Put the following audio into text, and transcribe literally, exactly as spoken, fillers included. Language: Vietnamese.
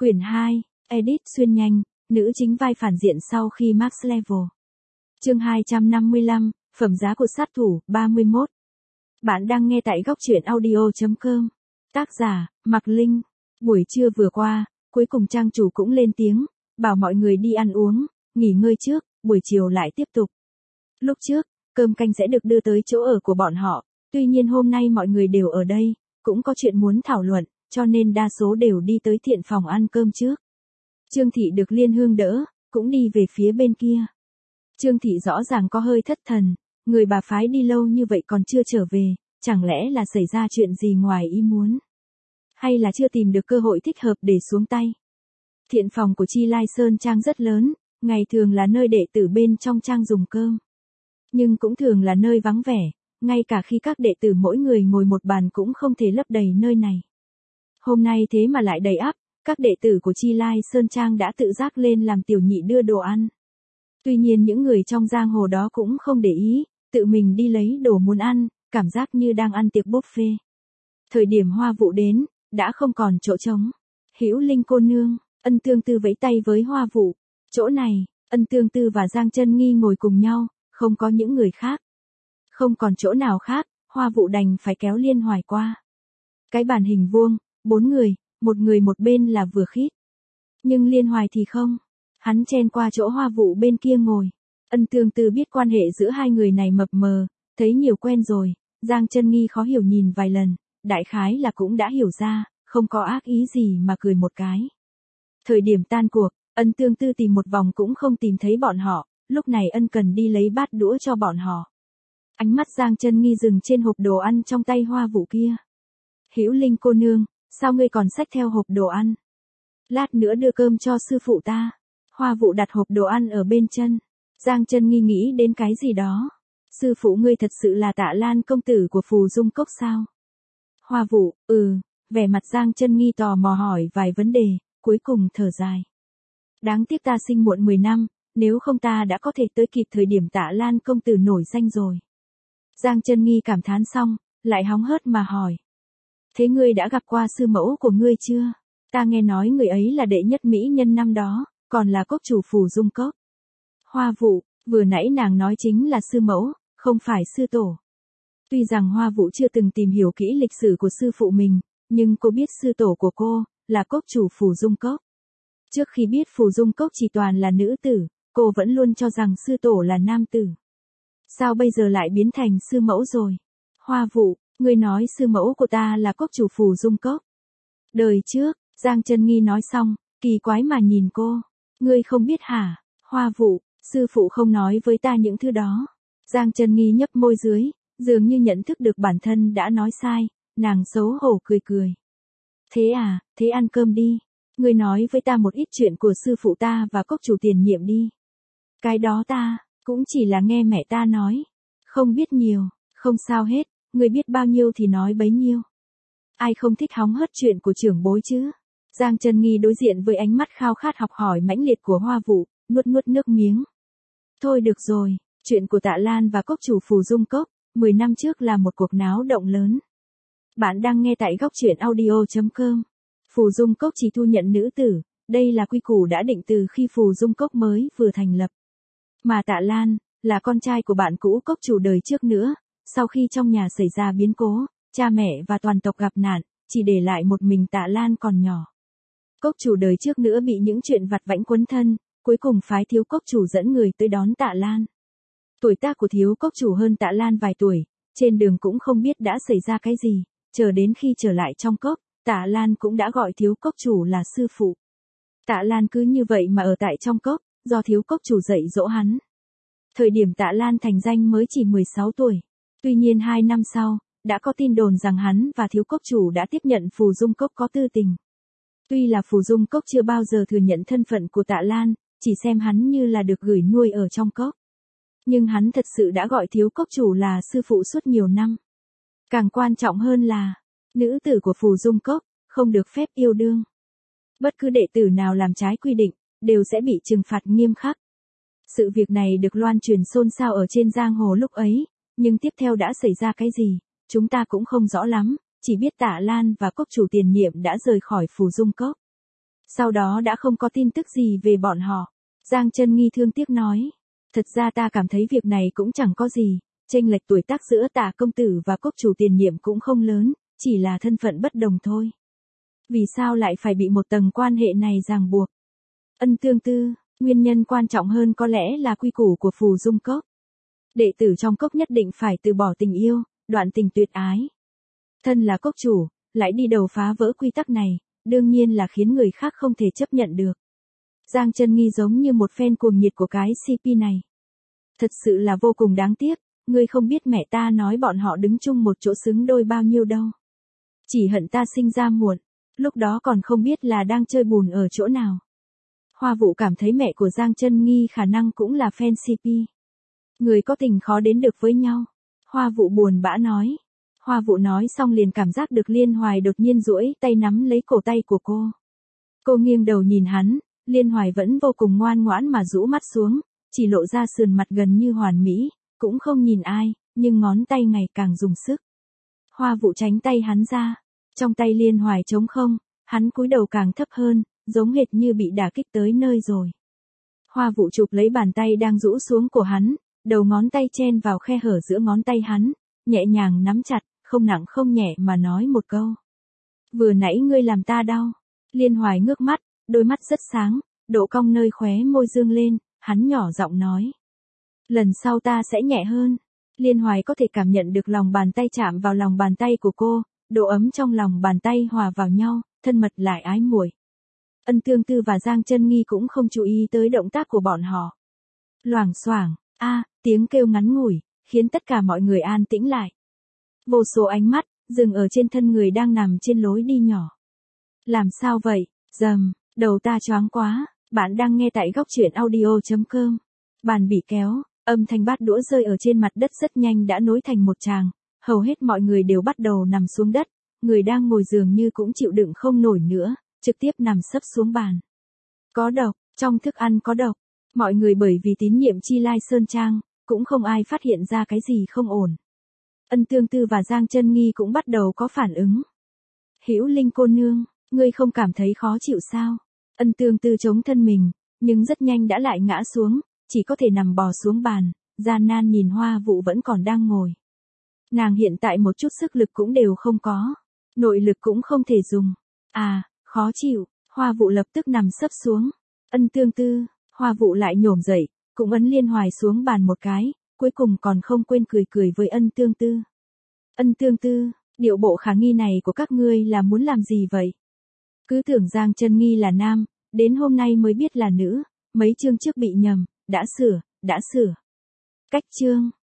Quyển hai, Edit xuyên nhanh, nữ chính vai phản diện sau khi max level. Chương hai trăm năm mươi lăm, phẩm giá của sát thủ, ba mươi mốt. Bạn đang nghe tại góc truyện audio chấm com. Tác giả, Mạc Linh. Buổi trưa vừa qua, cuối cùng trang chủ cũng lên tiếng, bảo mọi người đi ăn uống, nghỉ ngơi trước, buổi chiều lại tiếp tục. Lúc trước, cơm canh sẽ được đưa tới chỗ ở của bọn họ, tuy nhiên hôm nay mọi người đều ở đây, cũng có chuyện muốn thảo luận, cho nên đa số đều đi tới thiện phòng ăn cơm trước. Trương Thị được Liên Hương đỡ, cũng đi về phía bên kia. Trương Thị rõ ràng có hơi thất thần, người bà phái đi lâu như vậy còn chưa trở về, chẳng lẽ là xảy ra chuyện gì ngoài ý muốn? Hay là chưa tìm được cơ hội thích hợp để xuống tay? Thiện phòng của Chi Lai Sơn Trang rất lớn, ngày thường là nơi đệ tử bên trong trang dùng cơm. Nhưng cũng thường là nơi vắng vẻ, ngay cả khi các đệ tử mỗi người ngồi một bàn cũng không thể lấp đầy nơi này. Hôm nay thế mà lại đầy ắp, các đệ tử của Chi Lai Sơn Trang đã tự giác lên làm tiểu nhị đưa đồ ăn. Tuy nhiên những người trong giang hồ đó cũng không để ý, tự mình đi lấy đồ muốn ăn, cảm giác như đang ăn tiệc buffet. Thời điểm Hoa Vụ đến, đã không còn chỗ trống. Hữu Linh cô nương, Ân Tương Tư vẫy tay với Hoa Vụ. Chỗ này, Ân Tương Tư và Giang Chân Nghi ngồi cùng nhau, không có những người khác. Không còn chỗ nào khác, Hoa Vụ đành phải kéo Liên Hoài qua. Cái bàn hình vuông, bốn người, một người một bên là vừa khít. Nhưng Liên Hoài thì không. Hắn chen qua chỗ Hoa Vụ bên kia ngồi. Ân Tương Tư biết quan hệ giữa hai người này mập mờ, thấy nhiều quen rồi. Giang Chân Nghi khó hiểu nhìn vài lần, đại khái là cũng đã hiểu ra, không có ác ý gì mà cười một cái. Thời điểm tan cuộc, Ân Tương Tư tìm một vòng cũng không tìm thấy bọn họ, lúc này Ân cần đi lấy bát đũa cho bọn họ. Ánh mắt Giang Chân Nghi dừng trên hộp đồ ăn trong tay Hoa Vụ kia. Hữu Linh cô nương, sao ngươi còn xách theo hộp đồ ăn? Lát nữa đưa cơm cho sư phụ ta. Hoa Vụ đặt hộp đồ ăn ở bên chân. Giang Chân Nghi nghĩ đến cái gì đó. Sư phụ ngươi thật sự là Tạ Lan công tử của Phù Dung Cốc sao? Hoa Vụ, ừ, vẻ mặt Giang Chân Nghi tò mò hỏi vài vấn đề, cuối cùng thở dài. Đáng tiếc ta sinh muộn mười năm, nếu không ta đã có thể tới kịp thời điểm Tạ Lan công tử nổi danh rồi. Giang Chân Nghi cảm thán xong, lại hóng hớt mà hỏi. Thế ngươi đã gặp qua sư mẫu của ngươi chưa? Ta nghe nói người ấy là đệ nhất mỹ nhân năm đó, còn là cốc chủ Phù Dung Cốc. Hoa Vụ, vừa nãy nàng nói chính là sư mẫu, không phải sư tổ. Tuy rằng Hoa Vụ chưa từng tìm hiểu kỹ lịch sử của sư phụ mình, nhưng cô biết sư tổ của cô, là cốc chủ Phù Dung Cốc. Trước khi biết Phù Dung Cốc chỉ toàn là nữ tử, cô vẫn luôn cho rằng sư tổ là nam tử. Sao bây giờ lại biến thành sư mẫu rồi? Hoa Vụ, ngươi nói sư mẫu của ta là cốc chủ Phù Dung Cốc. Đời trước, Giang Chân Nghi nói xong, kỳ quái mà nhìn cô. Ngươi không biết hả? Hoa Vụ, sư phụ không nói với ta những thứ đó. Giang Chân Nghi nhấp môi dưới, dường như nhận thức được bản thân đã nói sai, nàng xấu hổ cười cười. Thế à, thế ăn cơm đi. Ngươi nói với ta một ít chuyện của sư phụ ta và cốc chủ tiền nhiệm đi. Cái đó ta, cũng chỉ là nghe mẹ ta nói. Không biết nhiều, không sao hết, ngươi biết bao nhiêu thì nói bấy nhiêu. Ai không thích hóng hớt chuyện của trưởng bối chứ? Giang Chân Nghi đối diện với ánh mắt khao khát học hỏi mãnh liệt của Hoa Vụ, nuốt nuốt nước miếng. Thôi được rồi, chuyện của Tạ Lan và cốc chủ Phù Dung Cốc, mười năm trước là một cuộc náo động lớn. Bạn đang nghe tại góc truyện audio chấm com. Phù Dung Cốc chỉ thu nhận nữ tử, đây là quy củ đã định từ khi Phù Dung Cốc mới vừa thành lập. Mà Tạ Lan, là con trai của bạn cũ cốc chủ đời trước nữa, sau khi trong nhà xảy ra biến cố, cha mẹ và toàn tộc gặp nạn, chỉ để lại một mình Tạ Lan còn nhỏ. Cốc chủ đời trước nữa bị những chuyện vặt vãnh quấn thân, cuối cùng phái thiếu cốc chủ dẫn người tới đón Tạ Lan. Tuổi tác của thiếu cốc chủ hơn Tạ Lan vài tuổi, trên đường cũng không biết đã xảy ra cái gì, chờ đến khi trở lại trong cốc, Tạ Lan cũng đã gọi thiếu cốc chủ là sư phụ. Tạ Lan cứ như vậy mà ở tại trong cốc, do thiếu cốc chủ dạy dỗ hắn. Thời điểm Tạ Lan thành danh mới chỉ mười sáu tuổi. Tuy nhiên hai năm sau, đã có tin đồn rằng hắn và thiếu cốc chủ đã tiếp nhận Phù Dung Cốc có tư tình. Tuy là Phù Dung Cốc chưa bao giờ thừa nhận thân phận của Tạ Lan, chỉ xem hắn như là được gửi nuôi ở trong cốc. Nhưng hắn thật sự đã gọi thiếu cốc chủ là sư phụ suốt nhiều năm. Càng quan trọng hơn là, nữ tử của Phù Dung Cốc, không được phép yêu đương. Bất cứ đệ tử nào làm trái quy định, đều sẽ bị trừng phạt nghiêm khắc. Sự việc này được loan truyền xôn xao ở trên giang hồ lúc ấy, nhưng tiếp theo đã xảy ra cái gì, chúng ta cũng không rõ lắm, chỉ biết Tạ Lan và cốc chủ tiền nhiệm đã rời khỏi Phù Dung Cốc. Sau đó đã không có tin tức gì về bọn họ. Giang Chân Nghi thương tiếc nói. Thật ra ta cảm thấy việc này cũng chẳng có gì, chênh lệch tuổi tác giữa Tạ công tử và Cốc chủ tiền nhiệm cũng không lớn, chỉ là thân phận bất đồng thôi. Vì sao lại phải bị một tầng quan hệ này ràng buộc? Ân Tương Tư, nguyên nhân quan trọng hơn có lẽ là quy củ của Phù Dung Cốc. Đệ tử trong cốc nhất định phải từ bỏ tình yêu, đoạn tình tuyệt ái. Thân là cốc chủ, lại đi đầu phá vỡ quy tắc này, đương nhiên là khiến người khác không thể chấp nhận được. Giang Chân Nghi giống như một fan cuồng nhiệt của cái xê pê này. Thật sự là vô cùng đáng tiếc, ngươi không biết mẹ ta nói bọn họ đứng chung một chỗ xứng đôi bao nhiêu đâu. Chỉ hận ta sinh ra muộn, lúc đó còn không biết là đang chơi bùn ở chỗ nào. Hoa Vũ cảm thấy mẹ của Giang Chân Nghi khả năng cũng là fan xê pê. Người có tình khó đến được với nhau. Hoa Vũ buồn bã nói. Hoa Vũ nói xong liền cảm giác được Liên Hoài đột nhiên duỗi tay nắm lấy cổ tay của cô. Cô nghiêng đầu nhìn hắn, Liên Hoài vẫn vô cùng ngoan ngoãn mà rũ mắt xuống, chỉ lộ ra sườn mặt gần như hoàn mỹ, cũng không nhìn ai, nhưng ngón tay ngày càng dùng sức. Hoa Vũ tránh tay hắn ra, trong tay Liên Hoài trống không, hắn cúi đầu càng thấp hơn, giống hệt như bị đả kích tới nơi rồi. Hoa Vũ chụp lấy bàn tay đang rũ xuống của hắn, đầu ngón tay chen vào khe hở giữa ngón tay hắn, nhẹ nhàng nắm chặt, không nặng không nhẹ mà nói một câu. Vừa nãy ngươi làm ta đau. Liên Hoài ngước mắt, đôi mắt rất sáng, độ cong nơi khóe môi dương lên, hắn nhỏ giọng nói. Lần sau ta sẽ nhẹ hơn. Liên Hoài có thể cảm nhận được lòng bàn tay chạm vào lòng bàn tay của cô, độ ấm trong lòng bàn tay hòa vào nhau, thân mật lại ái muội. Ân Tương Tư và Giang Chân Nghi cũng không chú ý tới động tác của bọn họ. Loảng xoảng, a, tiếng kêu ngắn ngủi, khiến tất cả mọi người an tĩnh lại. Vô số ánh mắt dừng ở trên thân người đang nằm trên lối đi nhỏ. Làm sao vậy? Dầm, đầu ta choáng quá. Bạn đang nghe tại góc truyện audio chấm com. Bàn bị kéo, âm thanh bát đũa rơi ở trên mặt đất rất nhanh đã nối thành một tràng, hầu hết mọi người đều bắt đầu nằm xuống đất, người đang ngồi dường như cũng chịu đựng không nổi nữa, trực tiếp nằm sấp xuống bàn. Có độc, trong thức ăn có độc. Mọi người bởi vì tín nhiệm Chi Lai Sơn Trang, cũng không ai phát hiện ra cái gì không ổn. Ân Tương Tư và Giang Chân Nghi cũng bắt đầu có phản ứng. Hữu Linh cô nương, ngươi không cảm thấy khó chịu sao? Ân Tương Tư chống thân mình, nhưng rất nhanh đã lại ngã xuống, chỉ có thể nằm bò xuống bàn, gian nan nhìn Hoa Vũ vẫn còn đang ngồi. Nàng hiện tại một chút sức lực cũng đều không có, nội lực cũng không thể dùng. À, khó chịu. Hoa Vũ lập tức nằm sấp xuống. Ân Tương Tư, Hoa Vũ lại nhổm dậy, cũng ấn Liên Hoài xuống bàn một cái, cuối cùng còn không quên cười cười với Ân Tương Tư. Ân Tương Tư, điệu bộ khả nghi này của các ngươi là muốn làm gì vậy? Cứ tưởng Giang Chân Nghi là nam, đến hôm nay mới biết là nữ, mấy chương trước bị nhầm, đã sửa, đã sửa. Cách chương.